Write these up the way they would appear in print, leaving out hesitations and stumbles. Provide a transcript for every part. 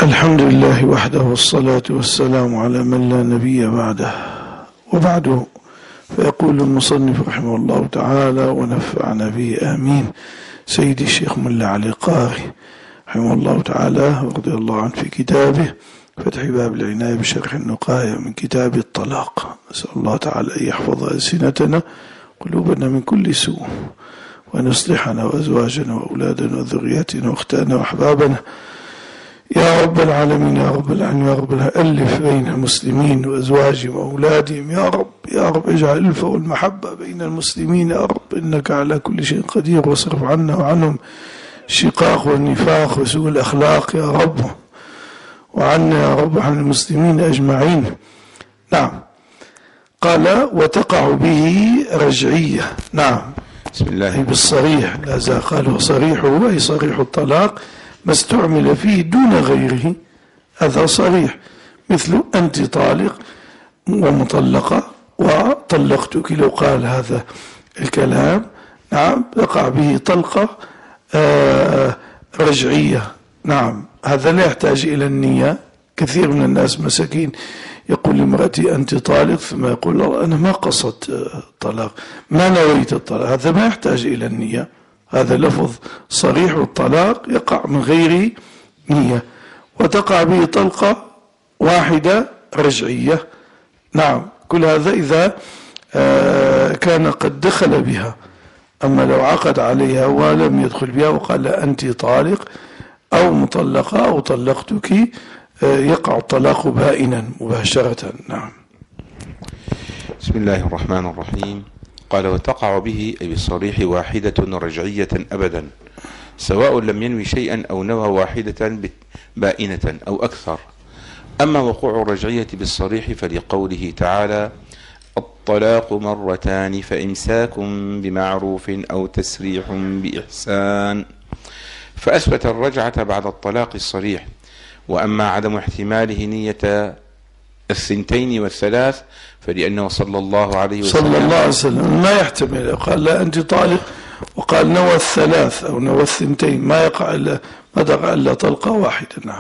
الحمد لله وحده والصلاة والسلام على من لا نبي بعده وبعده. فيقول المصنف رحمه الله تعالى ونفعنا به آمين سيدي الشيخ ملا علي القاري رحمه الله تعالى ورضي الله عنه في كتابه فتح باب العناية بشرح النقايا من كتاب الطلاق. نسأل الله تعالى أن يحفظ ألسنتنا قلوبنا من كل سوء وأن يصلحنا وأزواجنا وأولادنا وذرياتنا وأختانا وأحبابنا يا رب العالمين يا رب العالمين يا رب ألف بين المسلمين وأزواجهم وأولادهم يا رب يا رب اجعل الألفة والمحبة بين المسلمين يا رب إنك على كل شيء قدير واصرف عنا وعنهم الشقاق والنفاق وسوء الأخلاق يا رب وعنا يا رب عن المسلمين أجمعين. نعم قال وتقع به رجعية. نعم بسم الله بالصريح لا زال قال صريحه أي صريح الطلاق ما استعمل فيه دون غيره هذا صريح مثل أنت طالق ومطلقة وطلقتك لو قال هذا الكلام نعم تقع به طلقة رجعية. نعم هذا لا يحتاج إلى النية. كثير من الناس مساكين يقول لامرأتي أنت طالق ثم يقول أنا ما قصدت طلاق ما نويت الطلاق. هذا ما يحتاج إلى النية. هذا لفظ صريح الطلاق يقع من غير نية وتقع به طلقة واحدة رجعية. نعم كل هذا إذا كان قد دخل بها. أما لو عقد عليها ولم يدخل بها وقال أنت طالق أو مطلقة أو طلقتك يقع الطلاق بائنا مباشرة. نعم بسم الله الرحمن الرحيم. قال وتقع به أي بالصريح واحدة رجعية أبدا سواء لم ينوي شيئا أو نوى واحدة بائنة أو أكثر. أما وقوع الرجعية بالصريح فلقوله تعالى الطلاق مرتان فإمساك بمعروف أو تسريح بإحسان فأثبت الرجعة بعد الطلاق الصريح. وأما عدم احتماله نية الثنتين والثلاث فلأنه صلى الله عليه وسلم ما يحتمل. قال لا أنت طالق وقال نوى الثلاث أو نوى الثنتين ما تقع إلا طلقة واحدة. نعم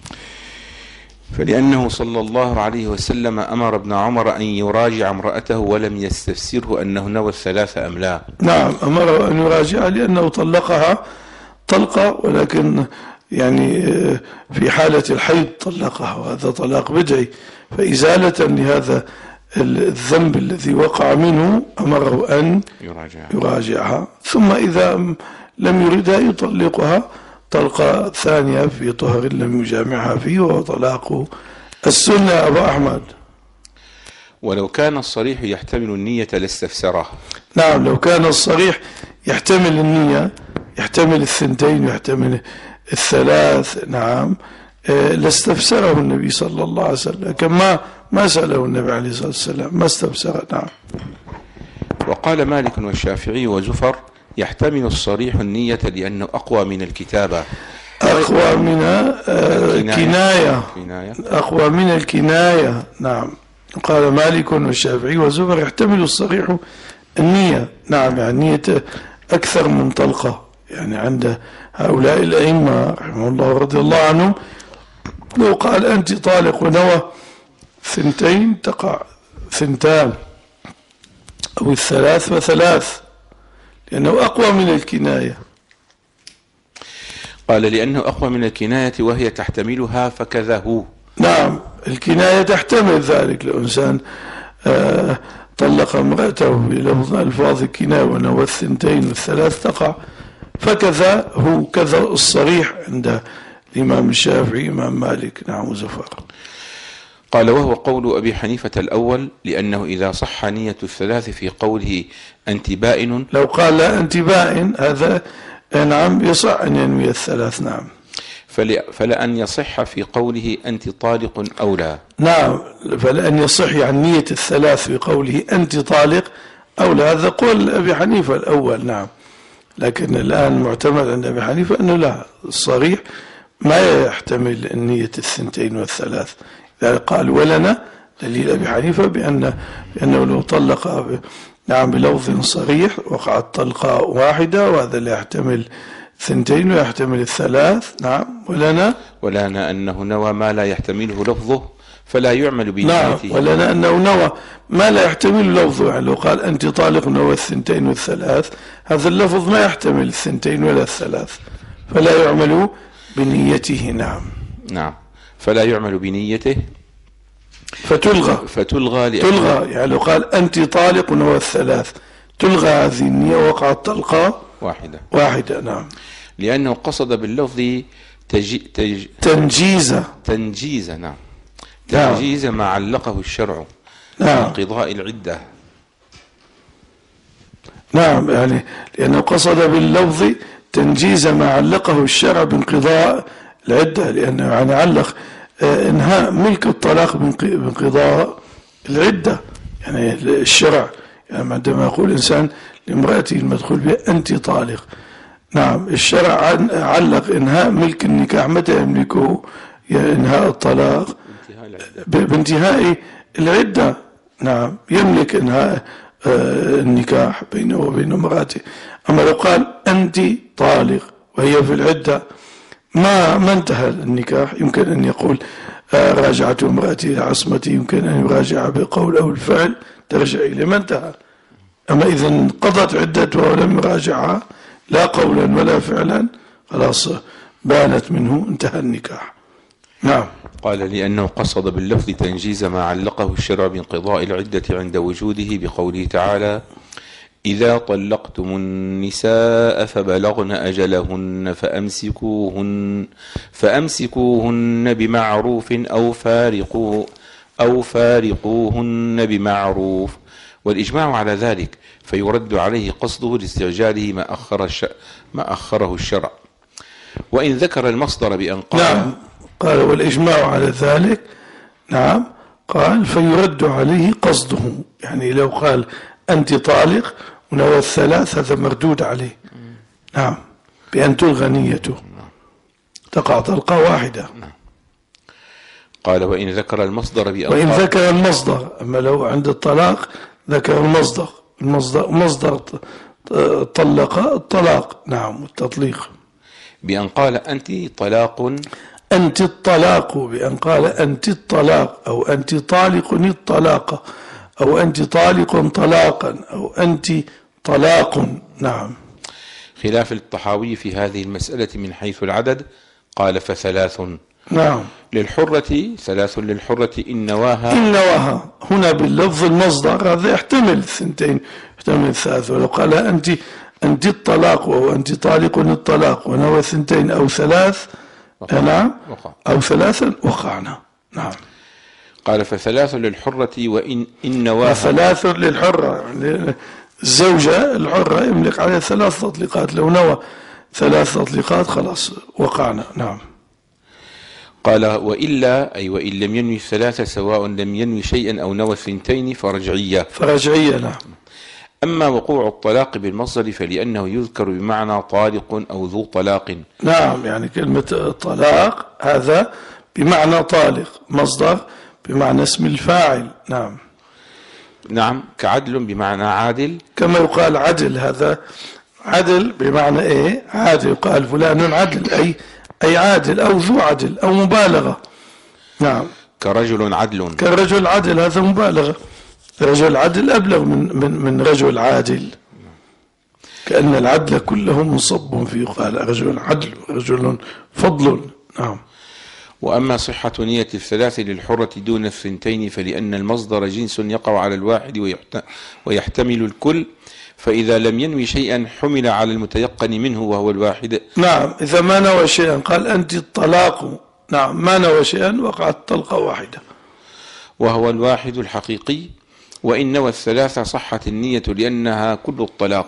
فلأنه صلى الله عليه وسلم أمر ابن عمر أن يراجع امرأته ولم يستفسره أنه نوى الثلاث أم لا. نعم أمر أن يراجع لأنه طلقها طلقة ولكن يعني في حالة الحيض طلقها وهذا طلاق بدعي. فإزالة لهذا الذنب الذي وقع منه أمره أن يراجعها ثم إذا لم يردها يطلقها طلقة ثانية في طهر لم يجامعها فيه وهو طلاق السنة. أبو أحمد ولو كان الصريح يحتمل النية لاستفسره. نعم لو كان الصريح يحتمل النية يحتمل الثنتين ويحتمل الثلاث نعم لاستفسره النبي صلى الله عليه وسلم كما ما سأله النبي عليه الصلاة والسلام ما استفسره. نعم وقال مالك والشافعي وزفر يحتمل الصريح النية لأنه أقوى من الكتابة أقوى من الكناية أقوى من الكناية. نعم قال مالك والشافعي وزفر يحتمل الصريح النية. نعم يعني نية أكثر من طلقة يعني عند هؤلاء الأئمة رحمه الله رضي الله عنهم لو قال أنت طالق ونوى ثنتين تقع ثنتان أو الثلاث وثلاث لأنه أقوى من الكناية. قال لأنه أقوى من الكناية وهي تحتملها فكذا هو. نعم الكناية تحتمل ذلك. لو إنسان طلق امرأته بلفظ ألفاظ الكناية ونوى الثنتين والثلاث تقع فكذا هو كذا الصريح عند الإمام الشافعي إمام مالك. نعم وزفر. قال وهو قول أبي حنيفة الأول لأنه إذا صح نية الثلاث في قوله أنت بائن لو قال لا أنت بائن هذا نعم يصح أن ينوي الثلاث. نعم فلأن يصح في قوله أنت طالق أو لا. نعم فلأن يصح يعني نية الثلاث في قوله أنت طالق أو لا هذا قول أبي حنيفة الأول. نعم لكن الآن معتمد عند أبي حنيفة أنه لا الصريح ما يحتمل النية الثنتين والثلاث. إذا قال ولنا دليل أبي حنيفة بأنه لو طلق نعم بلفظ صريح وقعت طلقة واحدة وهذا لا يحتمل الثنتين ويحتمل الثلاث. نعم. ولنا أنه نوى ما لا يحتمله لفظه فلا يعمل بنيته. نعم. ولنا أنه نوى ما لا يحتمل لفظه، يعني لو قال أنت طالق نوى الثنتين والثلاث، هذا اللفظ ما يحتمل الثنتين ولا الثلاث، فلا يعمل بنيته. نعم. فلا يعمل بنيته فتلغى يعني لو قال أنت طالق نوى الثلاث، تلغى هذه النية، وقعت طلقة واحدة. نعم. لأنه قصد باللفظ تنجيزة. نعم. تنجيز ما علقه الشرع بانقضاء العدة. نعم. يعني لأنه قصد باللفظ تنجيز ما علقه الشرع بانقضاء العدة، لأنه يعني علق انهاء ملك الطلاق بانقضاء العدة. يعني الشرع يعني عندما يقول إنسان لامرأته المدخول بها أنت طالق، نعم، الشرع علق انهاء ملك النكاح متى يملكه؟ انهاء الطلاق بانتهاء العدة. نعم. يملك انهاء النكاح بينه وبين امرأته. أما لو قال أنت طالق وهي في العدة ما انتهى النكاح، يمكن أن يقول راجعت امرأتي إلى عصمتي، يمكن أن يراجع بقول أو الفعل ترجع إلى ما انتهى. أما إذا انقضت عدتها ولم يراجعها لا قولا ولا فعلا، خلاص بانت منه، انتهى النكاح. نعم. قال لأنه قصد باللفظ تنجيز ما علقه الشرع بانقضاء العدة عند وجوده بقوله تعالى: إذا طلقتم النساء فبلغن أجلهن فأمسكوهن بمعروف أو فارقوهن بمعروف، والإجماع على ذلك، فيرد عليه قصده لاستعجاله ما أخره الشرع. وإن ذكر المصدر بأن قال نعم، قال والإجماع على ذلك. نعم. قال فيرد عليه قصده، يعني لو قال أنت طالق ونوى الثلاث هذا مردود عليه. نعم. بأن تلغى نيته، تقع طلقة واحدة. قال وإن ذكر المصدر بأن وإن ذكر المصدر، أما لو عند الطلاق ذكر مصدر طلق الطلاق. نعم. والتطليق بأن قال أنت طلاق، أنت الطلاق، بأن قال أنت الطلاق، أو أنت طالق الطلاق، أو أنت طالق طلاقا، أو أنت طلاق. نعم. خلاف الطحاوي في هذه المسألة من حيث العدد، قال فثلاث. نعم. للحرة ثلاث، للحرة إن نواها هنا باللفظ المصدر، هذا يحتمل الثنتين يحتمل الثلاث. ولو قال أنت الطلاق أو أنت طالق الطلاق ونوى ثنتين أو ثلاث، نعم، أو ثلاثا وقعنا. نعم. قال فثلاث للحرة وإن نواها. ثلاث للحرة، يعني الزوجة الحرة يملك عليها 3 تطليقات، لو نوى 3 تطليقات خلاص وقعنا. نعم. قال وإلا أي وإن لم ينوي 3 سواء لم ينوي شيئا أو نوى 2 فرجعية. نعم. أما وقوع الطلاق بالمصدر فلأنه يذكر بمعنى طالق أو ذو طلاق. نعم. يعني كلمة طلاق هذا بمعنى طالق، مصدر بمعنى اسم الفاعل. نعم. نعم. كعدل بمعنى عادل، كما يقال عدل، هذا عدل بمعنى ايه؟ عادل، يقال فلان عدل أي عادل أو ذو عدل أو مبالغة. نعم. كرجل عدل هذا مبالغة، رجل عدل أبلغ من رجل عادل، كأن العدل كله منصب فيه، قال رجل عدل ورجل فضل. نعم. وأما صحة نية الثلاث للحرة دون 2 فلأن المصدر جنس يقع على الواحد ويحتمل الكل، فإذا لم ينوي شيئا حمل على المتيقن منه وهو الواحد. نعم. إذا ما نوى شيئا قال أنت الطلاق، نعم، ما نوى شيئا وقعت طلقة واحدة وهو الواحد الحقيقي. وإن نوى 3 صحت النية لأنها كل الطلاق.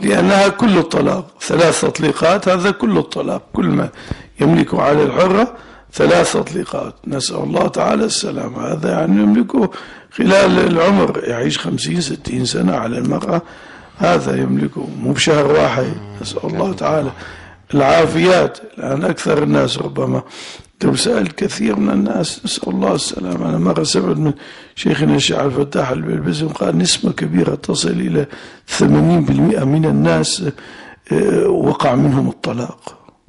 3 تطليقات هذا كل الطلاق، كل ما يملك على الحرة 3 تطليقات. نسأل الله تعالى السلامة. هذا يعني يملكه خلال العمر، يعيش 50-60 سنة على المرأة، هذا يملكه مو بشهر واحد. نسأل الله تعالى العافيات. الآن أكثر الناس ربما لو سأل كثير من الناس، نسأل الله السلامة. أنا مرة سمعت من شيخنا الشيخ الفتاح البلبزي قال نسبة كبيرة تصل إلى 80% من الناس وقع منهم الطلاق.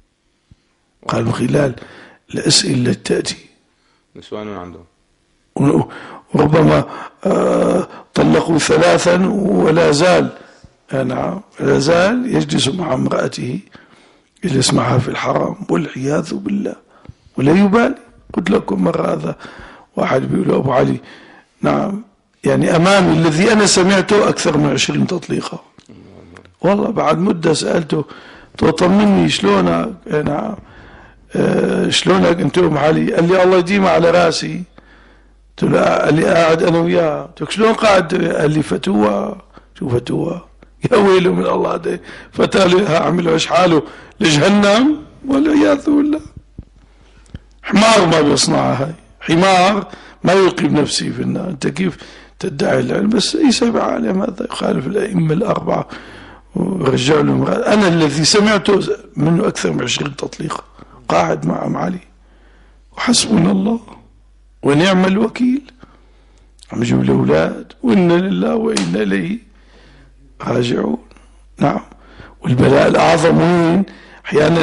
قال من خلال الأسئلة التي تأتي نسوان عندهم، وربما طلقوا 3 ولا زال نعم لا زال يجلس مع امرأته يجلس معها في الحرام والعياذ بالله ولا يبالي. قلت لكم مرة هذا واحد بيقول أبو علي نعم يعني أمامي الذي أنا سمعته أكثر من 20 تطليقة والله. بعد مدة سألته طمني شلونك نعم شلونك أنت أم علي؟ قال لي الله يديم على راسي. قلت له قال لي قاعد أنا وياه. قلت له شلون قاعد؟ قال لي فتوى. شو فتوى؟ يا ويله من الله ده فتى أعمل إيش حاله لجهنم والعياذ بالله. حمار ما بيصنعها هاي، حمار ما يلقي بنفسه في النار. أنت كيف تدعي العلم؟ بس عيسى بعالم هذا يخالف الأئمة الأربعة ورجع لهم. أنا الذي سمعته منه أكثر من 20 تطليقة قاعد مع أم علي وحسبنا الله ونعم الوكيل. عم يجيب الأولاد وإنا لله وإنا إليه راجعون. نعم والبلاء الأعظم وين؟ أحيانا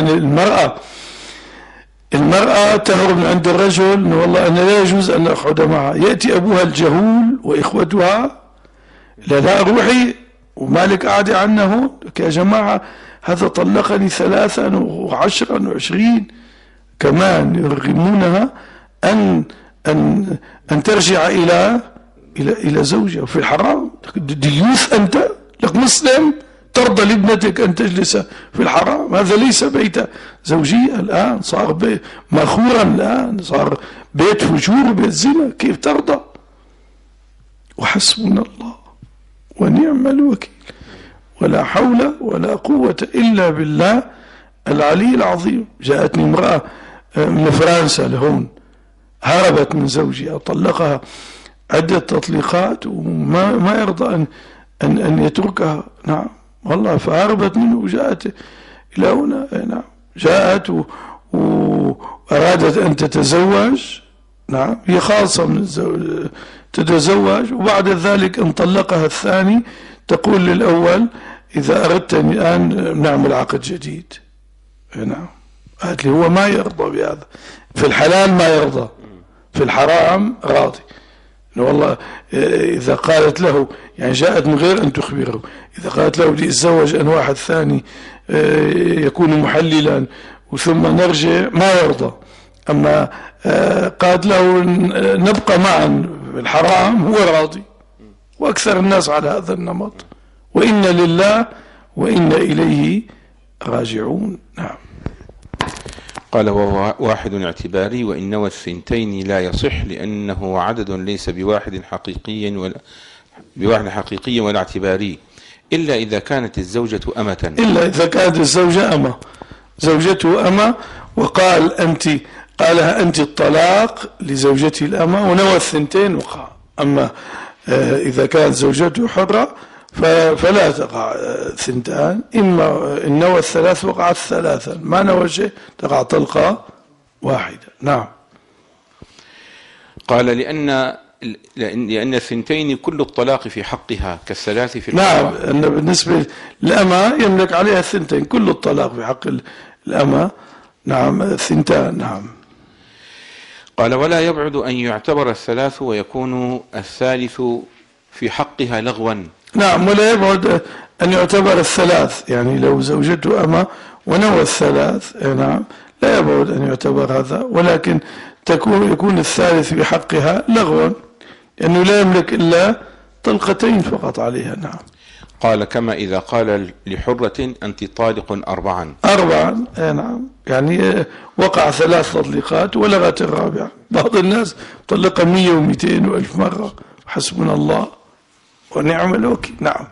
المرأة تهرب من عند الرجل إنه والله أنا لا يجوز أن أقعد معها. يأتي أبوها الجهول وإخوتها لا روحي ومالك قاعدة عنه هون يا جماعة هذا طلقني 3 و10 و20 كمان يرغمونها أن ترجع إلى زوجها في الحرام. ديوث أنت لك مسلم ترضى لابنتك أن تجلس في الحرام؟ هذا ليس بيت زوجية الآن، صار مأخورا الآن، صار بيت فجور بيت زنا. كيف ترضى؟ وحسبنا الله ونعم الوكيل ولا حول ولا قوة إلا بالله العلي العظيم. جاءتني امرأة من فرنسا لهون هربت من زوجها طلقها عدة تطليقات وما يرضى أن يتركها. نعم والله فهربت منه وجاءت إلى هنا. نعم جاءت وأرادت أن تتزوج. نعم هي خالصة من تتزوج وبعد ذلك ان طلقها الثاني تقول للأول إذا أردتني الآن نعمل عقد جديد. نعم قالت لي هو ما يرضى بهذا. في الحلال ما يرضى، في الحرام راضي. والله إذا قالت له يعني جاءت من غير أن تخبره، إذا قالت له بدي أتزوج أن واحد ثاني يكون محللا وثم نرجع ما يرضى. أما قالت له نبقى معا في الحرام هو راضي. وأكثر الناس على هذا النمط. وإنا لله وإنا إليه راجعون. نعم. قال وهو واحد اعتباري وإن نوى 2 لا يصح لأنه عدد ليس بواحد حقيقي ولا اعتباري إلا إذا كانت الزوجة أمة. إلا إذا كانت الزوجة أمة، زوجته أمة وقال قالها أنت الطلاق لزوجته الأمة ونوى 2 وقع. أما إذا كانت زوجته حرة فلا تقع 2. إما إن نوى 3 وقعت 3، ما نوى شيء تقع طلقة واحدة. نعم. قال لأن 2 كل الطلاق في حقها كال3 في الحرة. نعم أن بالنسبة للأمة يملك عليها 2 كل الطلاق في حق الأمة. نعم 2. نعم. قال ولا يبعد أن يعتبر 3 ويكون 3 في حقها لغوا. نعم ولا يبعد أن يعتبر 3 يعني لو زوجته أمة ونوى 3 نعم لا يبعد أن يعتبر هذا، ولكن يكون 3 في حقها لغوا لأنه لا يملك إلا طلقتين فقط عليها. نعم. قال كما إذا قال لحرة أنت طالق 4. نعم يعني وقع 3 تطليقات ولغت الرابعة. بعض الناس طلقها 100 و200 و1000 مرة. حسبنا الله ونعم الوكيل. نعم.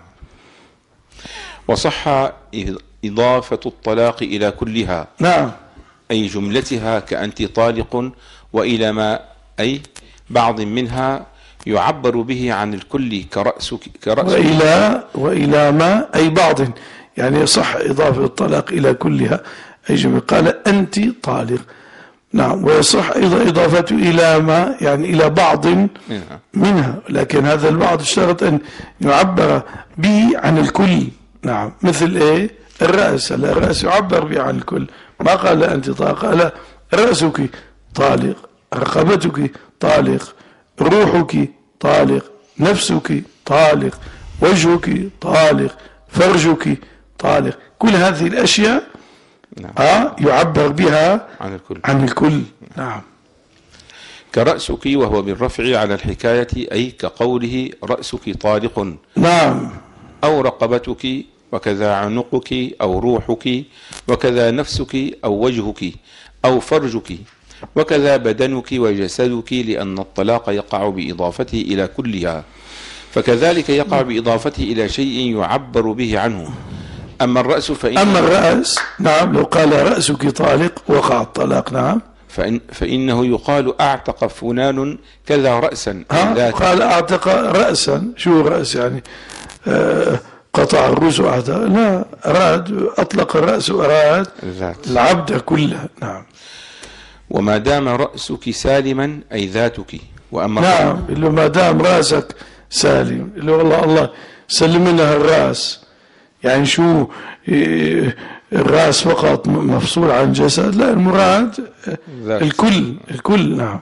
وصح إضافة الطلاق إلى كلها. نعم أي جملتها كأنت طالق وإلى ما أي بعض منها يعبر به عن الكل كرأس وإلى ما أي بعض يعني يصح إضافة الطلاق إلى كلها أي جملة. قال أنت طالق. نعم ويصح أيضا إضافته إلى ما يعني إلى بعض منها، لكن هذا البعض اشترط أن يعبر به عن الكل. نعم مثل الرأس يعبر به عن الكل ما قال أنت طالق، قال رأسك طالق، رقبتك طالق، روحك طالق، نفسك طالق، وجهك طالق، فرجك طالق. كل هذه الأشياء يعبر بها عن الكل. نعم. كرأسك وهو بالرفع على الحكاية، أي كقوله رأسك طالق. نعم. أو رقبتك، وكذا عنقك أو روحك، وكذا نفسك أو وجهك أو فرجك، وكذا بدنك وجسدك، لأن الطلاق يقع بإضافته إلى كلها، فكذلك يقع بإضافته إلى شيء يعبر به عنه. أما الرأس أما الرأس نعم، لو قال رأسك طالق وقع الطلاق. نعم. فإنه يقال أعتق فلان كذا رأسا. قال أعتق رأسا. شو رأس يعني؟ قطع الرأس وأعتق؟ لا، أراد أطلق الرأس وأراد العبد كله. نعم. وما دام رأسك سالما أي ذاتك. وأما نعم، اللي ما دام رأسك سالم، اللي والله الله سلم لها الرأس، يعني شو الرأس فقط مفصول عن الجسد؟ لا، المراد الكل. نعم.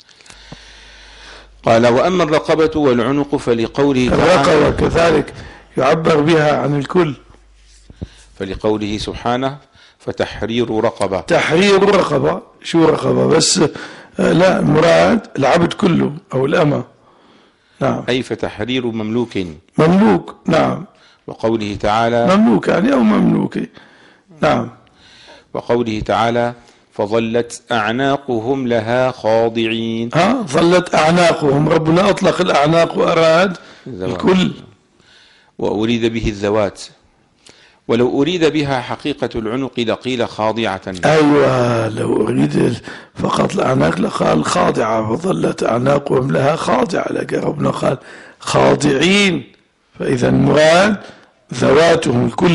قال وأما الرقبة والعنق فلقوله الرقبة كذلك يعبر بها عن الكل، فلقوله سبحانه فتحرير رقبة. تحرير رقبة. شو رقبة بس؟ لا، المراد العبد كله أو الأمة. نعم. أي فتحرير مملوك. نعم. وقوله تعالى مملوك يعني أو مملوكي. نعم. وقوله تعالى فظلت أعناقهم لها خاضعين. ظلت أعناقهم، ربنا أطلق الأعناق وأراد الكل. وأريد به الذوات، ولو أريد بها حقيقة العنق لقيل خاضعة. أيوة، لو أريد فقط الأعناق لقال خاضعة، فظلت أعناقهم لها خاضعة، لكن ربنا قال خاضعين، فإذا المراد ذواتهم الكل.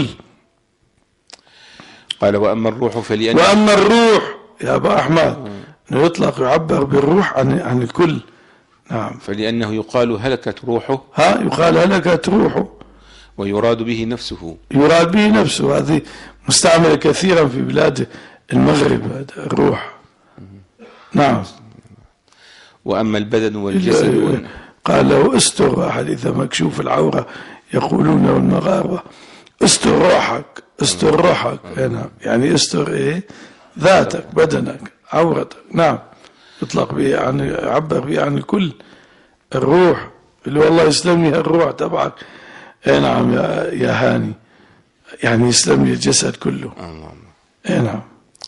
قال وأما الروح وأما الروح يا أبا أحمد يطلق يعبر بالروح عن الكل. نعم. فلأنه يقال هلكت روحه. يقال هلكت روحه، ويراد به نفسه. يراد به نفسه. هذه مستعملة كثيرا في بلاد المغرب، هذا الروح. نعم. وأما البدن والجسد قال له استر واحد إذا مكشوف العورة، يقولون المغاربة استر روحك، استر روحك. يعني استر إيه؟ ذاتك، بدنك، عورتك. نعم. يطلق به يعبر به عن الكل. الروح اللي والله يسلمني الروح تبعك. نعم يا هاني، يعني يسلمني الجسد كله. نعم.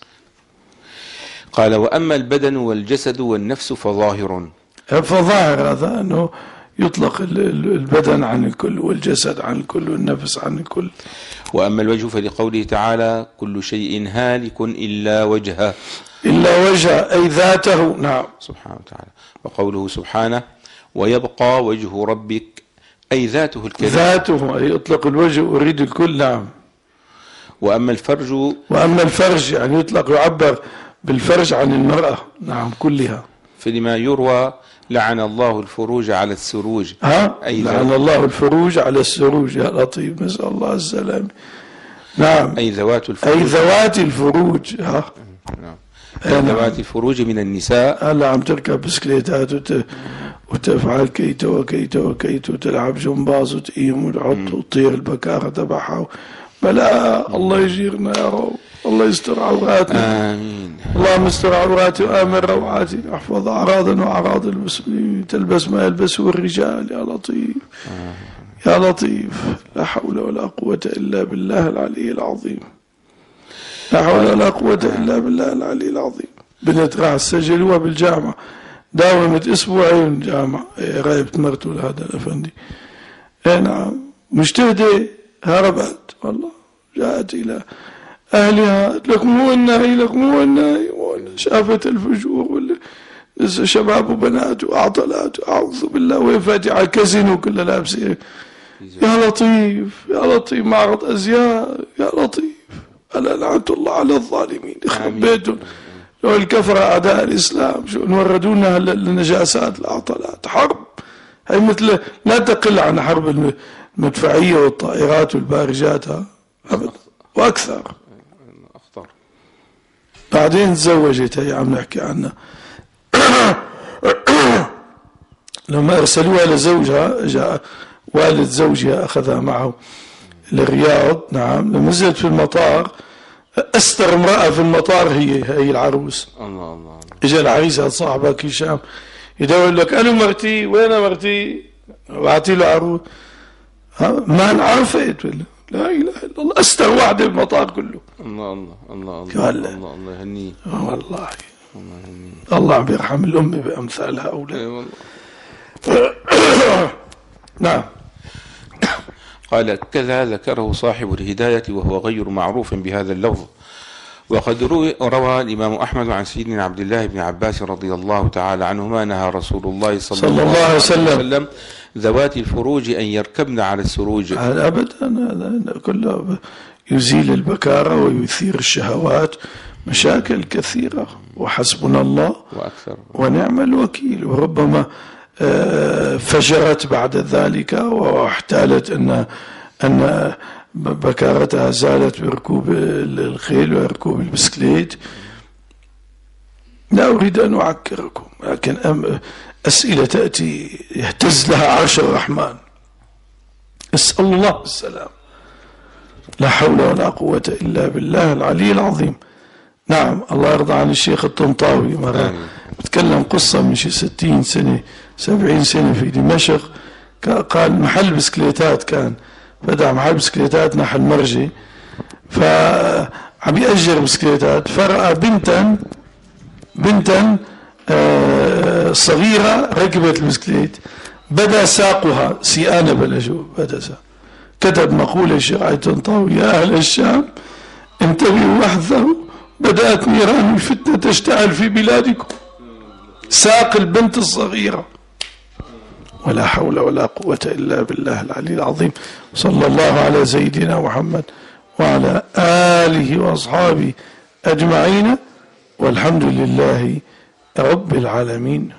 قال وأما البدن والجسد والنفس فظاهر. فظاهر هذا أنه يطلق البدن عن الكل، والجسد عن الكل، والنفس عن الكل. وأما الوجه فلقوله تعالى كل شيء هالك إلا وجهه. إلا وجهه أي ذاته. نعم. سبحانه وتعالى. وقوله سبحانه ويبقى وجه ربك أي ذاته الكريمة. ذاته أي يطلق الوجه أريد الكل. نعم. وأما الفرج يعني يطلق يعبر بالفرج عن المرأة. نعم كلها. فلما يروى لعن الله الفروج على السروج. لعن الله الفروج على السروج. يا لطيف، نسأل الله السلام. نعم. أي ذوات الفروج. نعم. ذوات الفروج من النساء. هلا عم تركب بسكليتات وتفعل كيت وكيت وكيت، وتلعب جمباز وتقيم وتحط وتطير البكارة تبعها. بلا الله يجيرنا يا رب، الله يستر عوراتنا. آمين. اللهم استر عوراتي وآمن روعاتي، احفظ أعراضنا وأعراض المسلمين، تلبس ما يلبسه الرجال. يا لطيف يا لطيف. لا حول ولا قوة إلا بالله العلي العظيم. لا حول ولا قوة إلا بالله العلي العظيم. بنت راح سجلوها بالجامعة، داومت أسبوعين جامعة، غايبت مرته لهذا الأفندي. نعم. مجتهدة، هربت والله، جاءت إلى أهلها، لك مو الناي شافت الفجور ولا شباب وبنات وأعطلات، أعوذ بالله، وفاتحة كزن وكلها لابسة. يا لطيف معرض أزياء. يا لطيف، ألا لعنة الله على الظالمين، يخرب بيتهم. لو الكفرة أعداء الإسلام شو نوردونا النجاسات، الأعطلات، حرب. هي مثل لا تقل عن حرب المدفعية والطائرات والبارجات. أبدا، وأكثر. بعدين تزوجت، هي عم نحكي عنها. لما أرسلوها لزوجها جاء والد زوجها أخذها معه للرياض. نعم. لما نزلت في المطار أستر امرأة في المطار هي العروس. الله الله. إجا العريس قال صاحبك هشام يدور لك أنا مرتي، وين مرتي؟ بعتي له عروس ما انعرفت. لا إله إلا الله، أستر واحدة في المطار كله. الله الله الله الله الله الله يهنيه والله. الله عم يرحم الأم بأمثال هؤلاء. نعم. قال كذا ذكره صاحب الهداية وهو غير معروف بهذا اللفظ. وقد روى الإمام أحمد عن سيدنا عبد الله بن عباس رضي الله تعالى عنهما نهى رسول الله صلى الله عليه وسلم ذوات الفروج أن يركبن على السروج. هذا أبدا، هذا كله يزيل البكارة ويثير الشهوات، مشاكل كثيرة. وحسبنا الله وأكثر ونعم الوكيل. وربما فجرت بعد ذلك واحتالت أن بكارتها زالت بركوب الخيل وركوب البسكليت. لا أريد أن أعكركم، لكن أسئلة تأتي يهتز لها عرش الرحمن. اسأل الله السلام. لا حول ولا قوة إلا بالله العلي العظيم. نعم. الله يرضى عن الشيخ الطنطاوي، مرة بتكلم قصة من شي 60 سنة 70 سنة في دمشق. قال محل بسكليتات، كان فتح محل بسكليتات نحل مرجي، فعم يأجر بسكليتات، فرأى بنتا صغيرة ركبت البسكليت، بدأ ساقها سيانة بلجوا، بدأ ساق. كتب مقولة الشيخ علي الطنطاوي: يا أهل الشام انتبهوا واحذروا، بدأت نيران الفتنة تشتعل في بلادكم. ساق البنت الصغيرة. ولا حول ولا قوة إلا بالله العلي العظيم. صلى الله على سيدنا محمد وعلى آله وأصحابه أجمعين، والحمد لله رب العالمين.